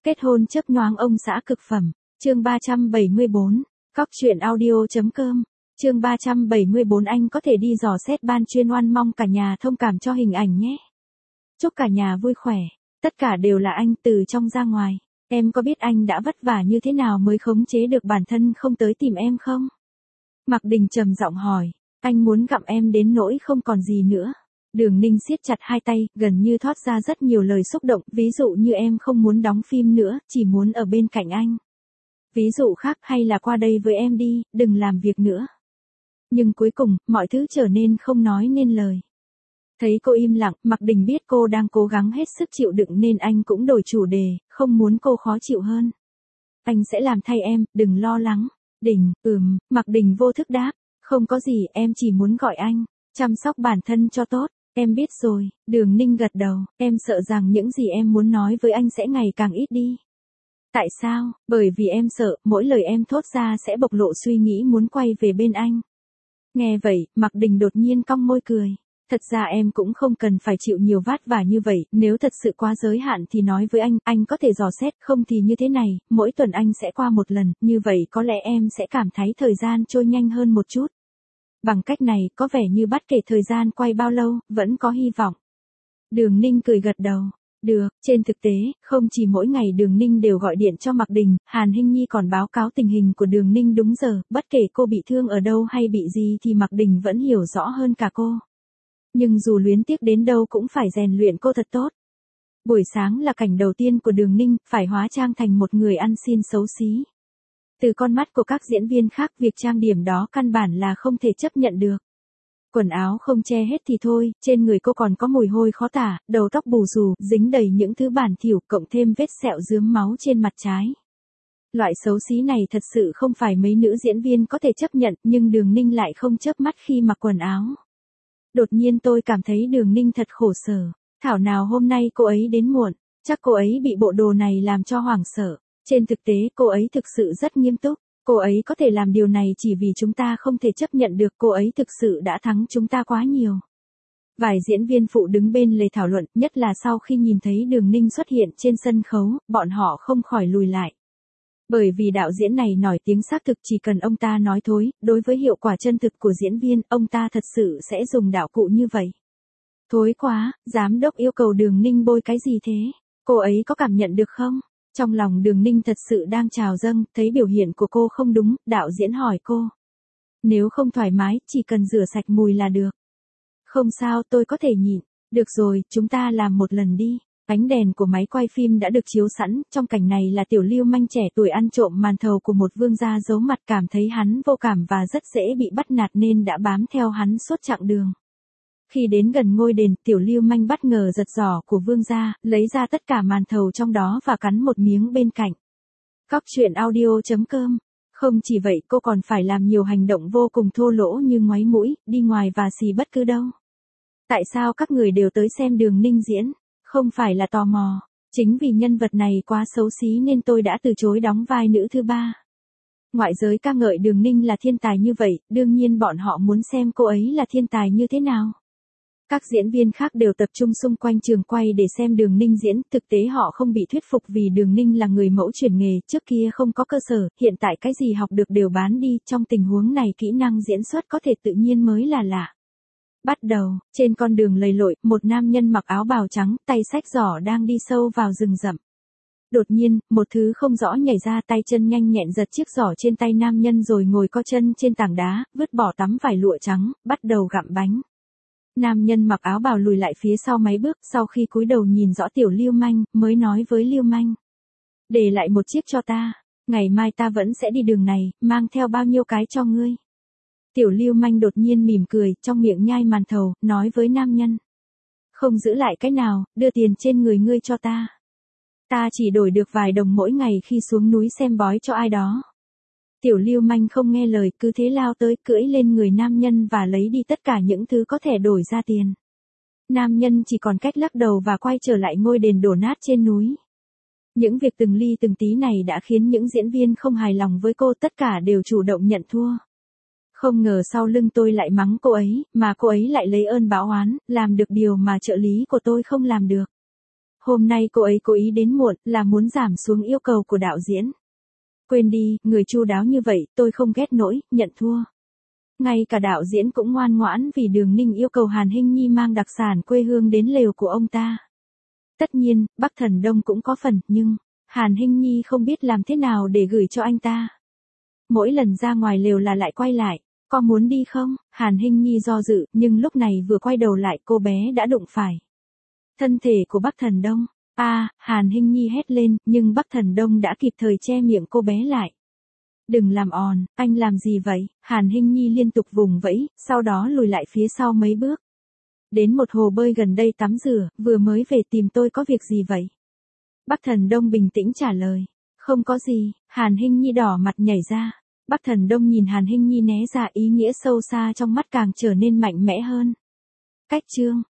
Kết hôn chớp nhoáng ông xã cực phẩm. Chương 374. Cóc truyện audio.com. Chương 374 anh có thể đi dò xét ban chuyên oan mong cả nhà thông cảm cho hình ảnh nhé. Chúc cả nhà vui khỏe. Tất cả đều là anh từ trong ra ngoài. Em có biết anh đã vất vả như thế nào mới khống chế được bản thân không tới tìm em không? Mạc Đình trầm giọng hỏi. Anh muốn gặm em đến nỗi không còn gì nữa. Đường Ninh siết chặt hai tay, gần như thoát ra rất nhiều lời xúc động, ví dụ như em không muốn đóng phim nữa, chỉ muốn ở bên cạnh anh. Ví dụ khác hay là qua đây với em đi, đừng làm việc nữa. Nhưng cuối cùng, mọi thứ trở nên không nói nên lời. Thấy cô im lặng, Mạc Đình biết cô đang cố gắng hết sức chịu đựng nên anh cũng đổi chủ đề, không muốn cô khó chịu hơn. Anh sẽ làm thay em, đừng lo lắng. Đình, Mạc Đình vô thức đáp. Không có gì, em chỉ muốn gọi anh, chăm sóc bản thân cho tốt. Em biết rồi, Đường Ninh gật đầu, em sợ rằng những gì em muốn nói với anh sẽ ngày càng ít đi. Tại sao? Bởi vì em sợ, mỗi lời em thốt ra sẽ bộc lộ suy nghĩ muốn quay về bên anh. Nghe vậy, Mạc Đình đột nhiên cong môi cười. Thật ra em cũng không cần phải chịu nhiều vất vả như vậy, nếu thật sự quá giới hạn thì nói với anh có thể dò xét, không thì như thế này, mỗi tuần anh sẽ qua một lần, như vậy có lẽ em sẽ cảm thấy thời gian trôi nhanh hơn một chút. Bằng cách này, có vẻ như bất kể thời gian quay bao lâu, vẫn có hy vọng. Đường Ninh cười gật đầu. Được, trên thực tế, không chỉ mỗi ngày Đường Ninh đều gọi điện cho Mạc Đình, Hàn Hinh Nhi còn báo cáo tình hình của Đường Ninh đúng giờ, bất kể cô bị thương ở đâu hay bị gì thì Mạc Đình vẫn hiểu rõ hơn cả cô. Nhưng dù luyến tiếc đến đâu cũng phải rèn luyện cô thật tốt. Buổi sáng là cảnh đầu tiên của Đường Ninh, phải hóa trang thành một người ăn xin xấu xí. Từ con mắt của các diễn viên khác, việc trang điểm đó căn bản là không thể chấp nhận được. Quần áo không che hết thì thôi, trên người cô còn có mùi hôi khó tả, đầu tóc bù xù, dính đầy những thứ bẩn thỉu, cộng thêm vết sẹo rướm máu trên mặt trái. Loại xấu xí này thật sự không phải mấy nữ diễn viên có thể chấp nhận, nhưng Đường Ninh lại không chớp mắt khi mặc quần áo. Đột nhiên tôi cảm thấy Đường Ninh thật khổ sở. Thảo nào hôm nay cô ấy đến muộn, chắc cô ấy bị bộ đồ này làm cho hoảng sợ. Trên thực tế cô ấy thực sự rất nghiêm túc. Cô ấy có thể làm điều này chỉ vì chúng ta không thể chấp nhận được, cô ấy thực sự đã thắng chúng ta quá nhiều. Vài diễn viên phụ đứng bên lề thảo luận, nhất là sau khi nhìn thấy Đường Ninh xuất hiện trên sân khấu, bọn họ không khỏi lùi lại. Bởi vì đạo diễn này nổi tiếng xác thực, chỉ cần ông ta nói thối, đối với hiệu quả chân thực của diễn viên, ông ta thật sự sẽ dùng đạo cụ như vậy. Thối quá, giám đốc yêu cầu Đường Ninh bôi cái gì thế? Cô ấy có cảm nhận được không? Trong lòng Đường Ninh thật sự đang trào dâng, thấy biểu hiện của cô không đúng, đạo diễn hỏi cô. Nếu không thoải mái, chỉ cần rửa sạch mùi là được. Không sao, tôi có thể nhịn. Được rồi, chúng ta làm một lần đi. Ánh đèn của máy quay phim đã được chiếu sẵn, trong cảnh này là Tiểu Lưu Manh trẻ tuổi ăn trộm màn thầu của một vương gia giấu mặt, cảm thấy hắn vô cảm và rất dễ bị bắt nạt nên đã bám theo hắn suốt chặng đường. Khi đến gần ngôi đền, Tiểu Lưu Manh bất ngờ giật giỏ của vương gia, lấy ra tất cả màn thầu trong đó và cắn một miếng bên cạnh. Cóc truyện audio.com. Không chỉ vậy, cô còn phải làm nhiều hành động vô cùng thô lỗ như ngoáy mũi, đi ngoài và xì bất cứ đâu. Tại sao các người đều tới xem Đường Ninh diễn? Không phải là tò mò. Chính vì nhân vật này quá xấu xí nên tôi đã từ chối đóng vai nữ thứ ba. Ngoại giới ca ngợi Đường Ninh là thiên tài như vậy, đương nhiên bọn họ muốn xem cô ấy là thiên tài như thế nào. Các diễn viên khác đều tập trung xung quanh trường quay để xem Đường Ninh diễn, thực tế họ không bị thuyết phục vì Đường Ninh là người mẫu chuyển nghề, trước kia không có cơ sở, hiện tại cái gì học được đều bán đi, trong tình huống này kỹ năng diễn xuất có thể tự nhiên mới là lạ. Bắt đầu, trên con đường lầy lội, một nam nhân mặc áo bào trắng, tay xách giỏ đang đi sâu vào rừng rậm. Đột nhiên, một thứ không rõ nhảy ra, tay chân nhanh nhẹn giật chiếc giỏ trên tay nam nhân rồi ngồi co chân trên tảng đá, vứt bỏ tấm vải lụa trắng, bắt đầu gặm bánh. Nam nhân mặc áo bào lùi lại phía sau mấy bước, sau khi cúi đầu nhìn rõ Tiểu Lưu Manh, mới nói với Lưu Manh. Để lại một chiếc cho ta, ngày mai ta vẫn sẽ đi đường này, mang theo bao nhiêu cái cho ngươi. Tiểu Lưu Manh đột nhiên mỉm cười, trong miệng nhai màn thầu, nói với nam nhân. Không giữ lại cái nào, đưa tiền trên người ngươi cho ta. Ta chỉ đổi được vài đồng mỗi ngày khi xuống núi xem bói cho ai đó. Tiểu Lưu Manh không nghe lời, cứ thế lao tới, cưỡi lên người nam nhân và lấy đi tất cả những thứ có thể đổi ra tiền. Nam nhân chỉ còn cách lắc đầu và quay trở lại ngôi đền đổ nát trên núi. Những việc từng ly từng tí này đã khiến những diễn viên không hài lòng với cô, tất cả đều chủ động nhận thua. Không ngờ sau lưng tôi lại mắng cô ấy, mà cô ấy lại lấy ơn báo oán, làm được điều mà trợ lý của tôi không làm được. Hôm nay cô ấy cố ý đến muộn là muốn giảm xuống yêu cầu của đạo diễn. Quên đi, người chu đáo như vậy, tôi không ghét nỗi, nhận thua. Ngay cả đạo diễn cũng ngoan ngoãn vì Đường Ninh yêu cầu Hàn Hinh Nhi mang đặc sản quê hương đến lều của ông ta. Tất nhiên, Bắc Thần Đông cũng có phần, nhưng Hàn Hinh Nhi không biết làm thế nào để gửi cho anh ta. Mỗi lần ra ngoài lều là lại quay lại, có muốn đi không? Hàn Hinh Nhi do dự, nhưng lúc này vừa quay đầu lại cô bé đã đụng phải thân thể của Bắc Thần Đông. Hàn Hinh Nhi hét lên, nhưng Bắc Thần Đông đã kịp thời che miệng cô bé lại. Đừng làm ồn, anh làm gì vậy? Hàn Hinh Nhi liên tục vùng vẫy, sau đó lùi lại phía sau mấy bước. Đến một hồ bơi gần đây tắm rửa, vừa mới về tìm tôi có việc gì vậy? Bắc Thần Đông bình tĩnh trả lời. Không có gì, Hàn Hinh Nhi đỏ mặt nhảy ra. Bắc Thần Đông nhìn Hàn Hinh Nhi né ra, ý nghĩa sâu xa trong mắt càng trở nên mạnh mẽ hơn. Cách chương